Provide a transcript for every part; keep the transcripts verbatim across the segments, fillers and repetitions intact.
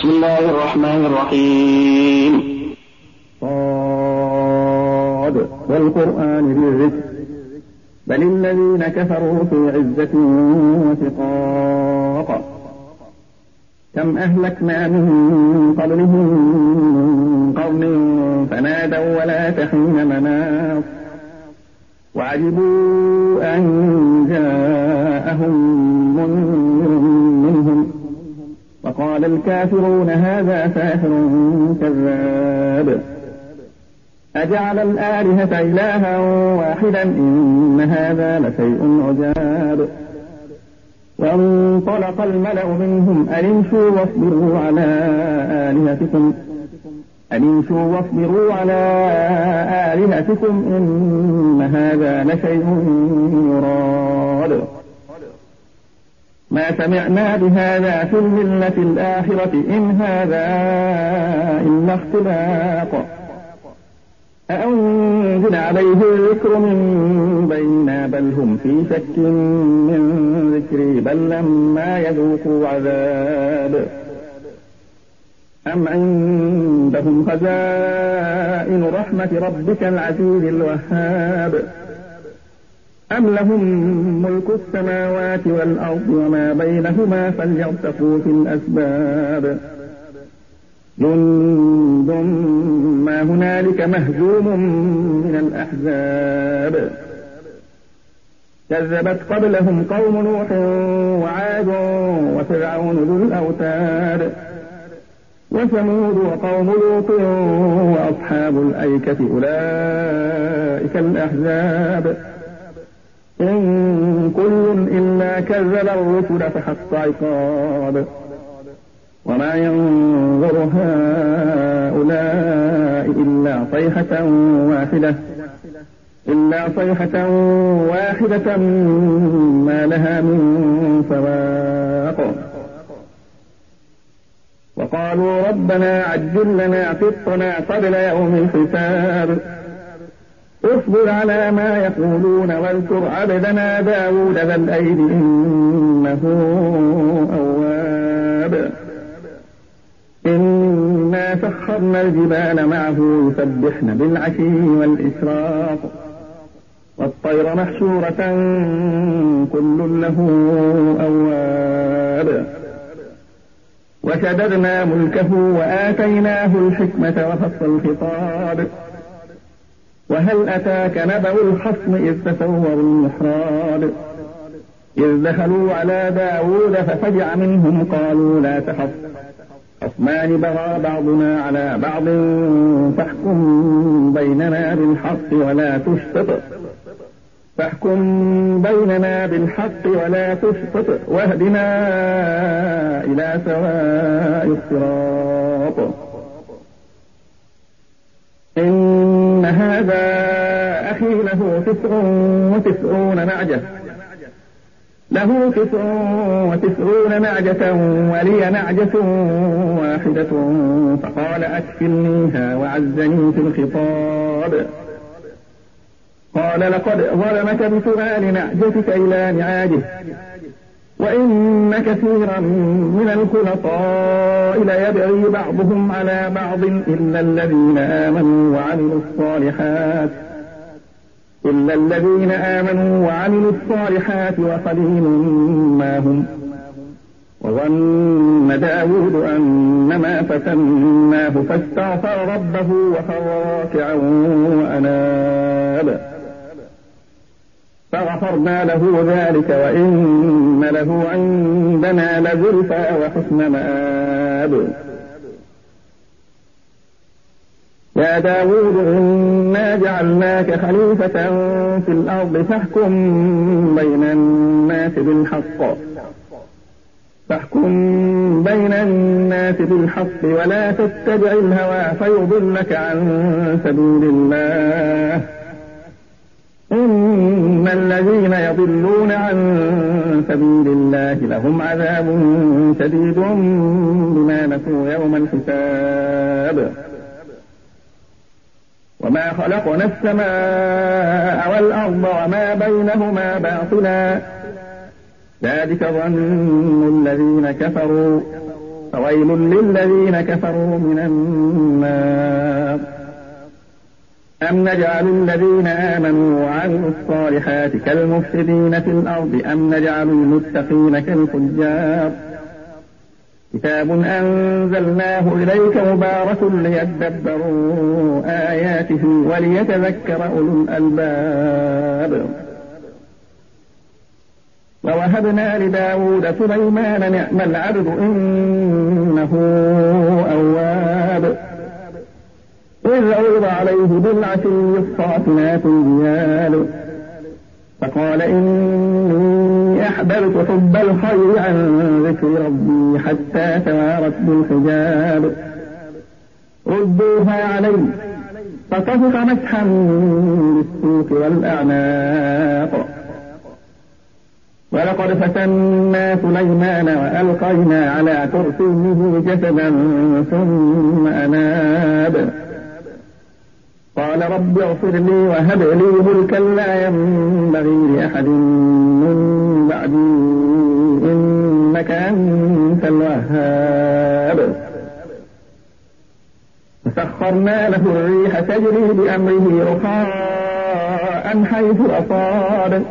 بسم الله الرحمن الرحيم. صاد والقرآن ذي الذكر بل الذين كفروا في عزة وشقاق كم أهلكنا من قبلهم من قرن فنادوا ولا تحين مناص وعجبوا أن جاءهم منذر منهم وقال الكافرون هذا ساحر كذاب أجعل الآلهة إلها واحدا إن هذا لشيء عجاب وانطلق الملأ منهم أن امشوا واصبروا على آلهتكم أن امشوا واصبروا على آلهتكم إن هذا لشيء يراد ما سمعنا بهذا في الملة الآخرة إن هذا إلا اختلاق أأنزل عليه الذكر من بيننا بل هم في شك من ذكري بل لما يذوقوا عذاب أم عندهم خزائن رحمة ربك العزيز الوهاب أم لهم ملك السماوات والأرض وما بينهما فليرتقوا في الأسباب جند ما هنالك مهزوم من الأحزاب كذبت قبلهم قوم نوح وعاد وفرعون ذو الأوتاد وثمود وقوم لوط وأصحاب الأيكة أولئك الأحزاب إن كل إلا كذب الرسل فحق عقاب وما ينظر هؤلاء إلا صيحة واحدة إلا صيحة واحدة ما لها من فواق وقالوا ربنا عجل لنا قطنا قبل يوم الحساب اصبر على ما يقولون واذكر عبدنا داود ذا الأيد إنه أواب إنا سخرنا الجبال معه يسبحن بالعشي والإشراق والطير محشورة كل له أواب وشددنا ملكه وآتيناه الحكمة وفصل الخطاب وهل أتاك نبأ الخصم إذ تسوروا المحراب إذ دخلوا على داود ففزع منهم قالوا لا تخف خصمان بغى بعضنا على بعض فاحكم بيننا بالحق ولا تشطط فاحكم بيننا بالحق ولا تشطط واهدنا إلى سواء الصراط إن هذا أخي له تسع وتسعون نعجة له تسع وتسعون نعجة ولي نعجة واحدة فقال أكفلنيها وعزني في الخطاب قال لقد ظلمك بسؤال نعجتك إلى نعاجه وإن كثيرا من الخلطاء ليبغي بعضهم على بعض إلا الذين آمنوا وعملوا الصالحات إلا الذين آمنوا وعملوا الصالحات وقليل ما هم وظن داود أنما فتناه فاستغفر ربه وخر راكعا وأناب فغفرنا له ذلك وإن له عندنا لزلفى وحسن مآب يا داود إنا جعلناك خليفة في الأرض فاحكم بين الناس بالحق فاحكم بين الناس بالحق ولا تتبع الهوى فيضلك عن سبيل الله إن الذين يضلون عن سبيل الله لهم عذاب شديد بما نسوا يوم الحساب وما خلقنا السماء والأرض وما بينهما باطلا ذلك ظن الذين كفروا فويل للذين كفروا من النار. أم نجعل الذين آمنوا وعملوا الصالحات كالمفسدين في الأرض أم نجعل المتقين كالفجار. كتاب أنزلناه إليك مبارك ليدبروا آياته وليتذكر أولو الألباب. ووهبنا لداود سليمان نعم العبد إنه أواب. إذ عرض عليه بالعشي الصافنات الجياد فقال إني أحببت حب الخير عن ذكر ربي حتى توارت بالحجاب. ردوها علي فطفق مسحا بالسوق والأعناق. ولقد فتنا سليمان وألقينا على كرسيه جسدا ثم أناب. قال رب اغفر لي وهب لي ملكا لا ينبغي لأحد من بعدي إنك أنت الوهاب. فسخرنا له الريح تجري بأمره رخاء حيث أصاب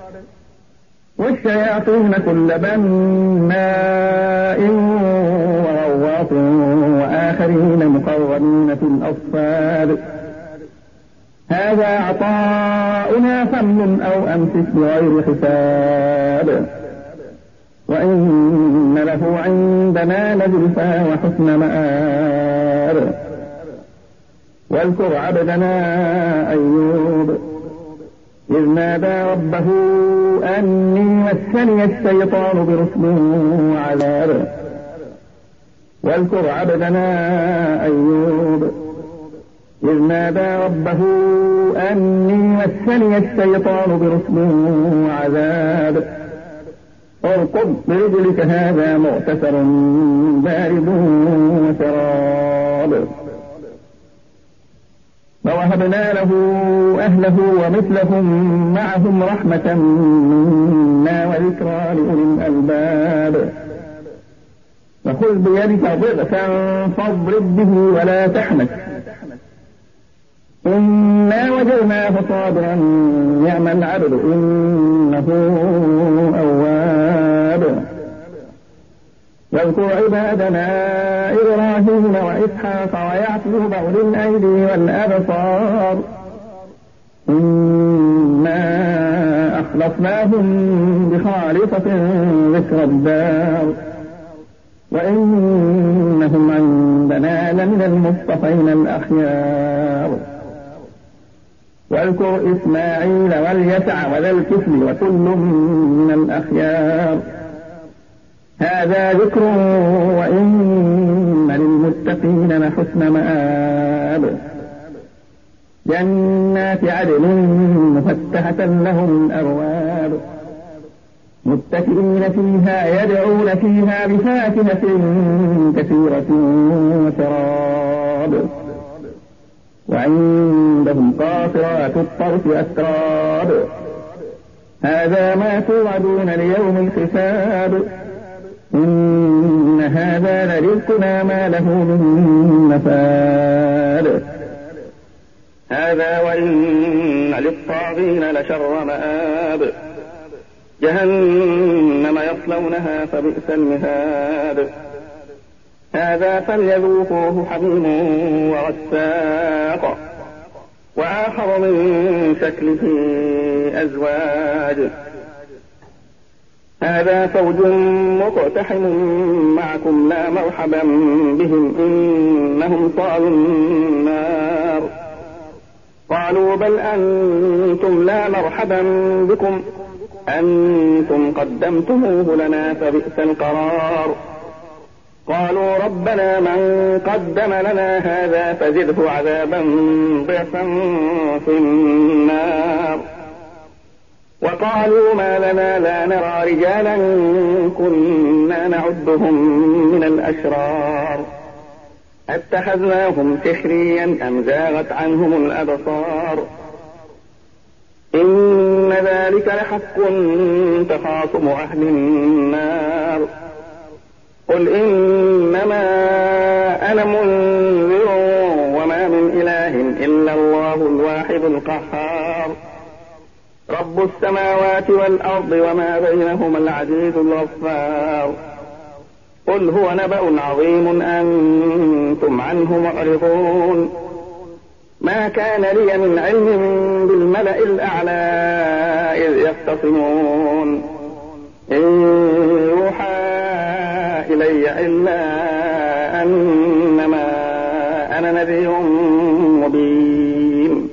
والشياطين كل بناء وغواص وآخرين مقرنين في الأصفاد. هذا عطاؤنا فمن أو أمسك بغير حساب. وإن له عندنا لزلفى وحسن مآب. واذكر عبدنا أيوب إذ نادى ربه أني مسني الشيطان برسل وعذاب. واذكر عبدنا أيوب إذ نادى ربه أني مسني الشيطان برسل وعذاب. اركض برجلك هذا مغتسل بارد وشراب. ووهبنا له أهله ومثلهم معهم رحمة منا وذكرى لأولي الألباب. فخذ بيدك ضغثا فاضرب به ولا تحنث إنا وجدناه صابرا نعم العبد إنه أواب. واذكر عبادنا إبراهيم وإسحاق ويعقوب أولي الأيدي والأبصار إنا أخلصناهم بخالصة ذكر الدار وإنهم عندنا لمن المصطفين الأخيار. واذكر إسماعيل واليسع وذا الكفل وكل من الأخيار. هذا ذكر وإن للمتقين لحسن مآب. جنات عدن مفتحة لهم الأبواب متكئين فيها يدعون فيها بفاكهة كثيرة وشراب. وعندهم قاصرات الطرف أتراب. هذا ما توعدون ليوم الحساب. إن هذا لرزقنا ما له من نفاد. هذا وإن للطاغين لشر مآب. جهنم يصلونها فبئس المهاد. هذا فليذوقوه حميم وغساق وآخر من شكله أزواج. هذا فوج مقتحم معكم لا مرحبا بهم إنهم صالوا النار. قالوا بل أنتم لا مرحبا بكم أنتم قدمتموه لنا فبئس القرار. قالوا ربنا من قدم لنا هذا فزده عذابا ضعفا في النار. وقالوا ما لنا لا نرى رجالا كنا نعدهم من الأشرار اتخذناهم سخريا أم زاغت عنهم الأبصار. إن ذلك لحق تخاصم أهل النار. قل إنما أنا منذر وما من إله إلا الله الواحد القهار رب السماوات والأرض وما بينهما العزيز الغفار قل هو نبأ عظيم أنتم عنه معرضون ما كان لي من علم بالملأ الأعلى إذ يختصمون إن يوحى إلي إلا أنما أنا نذير مبين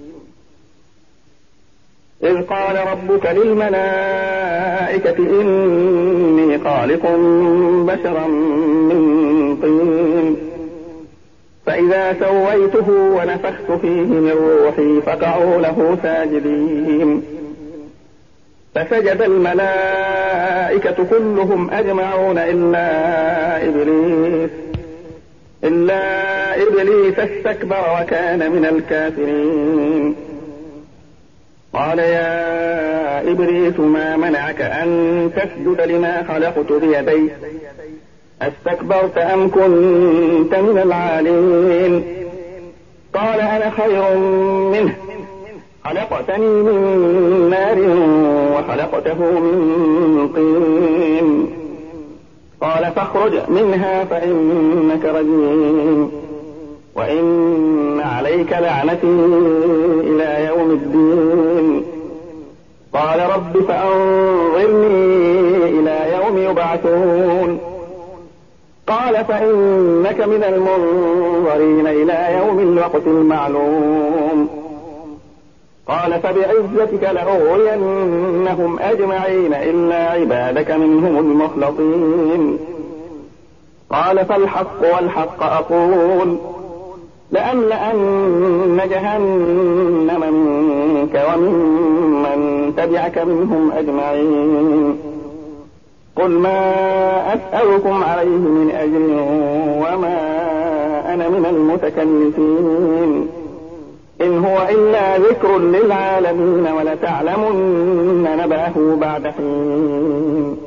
إذ قال ربك للملائكة إني خالق بشرا من طين فإذا سويته ونفخت فيه من روحي فقعوا له ساجدين فسجد الملائكة كلهم أجمعون إلا إبليس إلا إبليس استكبر وكان من الكافرين قال يا إبليس ما منعك أن تسجد لما خلقت بيدي استكبرت أم كنت من العالين قال أنا خير منه خلقتني من نار وخلقته من طين قال فاخرج منها فإنك رجيم وإن عليك لعنتي إلى يوم الدين قال رب فأنظرني إلى يوم يبعثون قال فإنك من المنظرين إلى يوم الوقت المعلوم قال فبعزتك لأغوينهم أجمعين إلا عبادك منهم المخلصين قال فالحق والحق أقول لأملأن جهنم منك وممن تبعك منهم أجمعين قل ما أسألكم عليه من أجر وما أنا من المتكلفين إن هو إلا ذكر للعالمين ولتعلمن نبأه بعد حين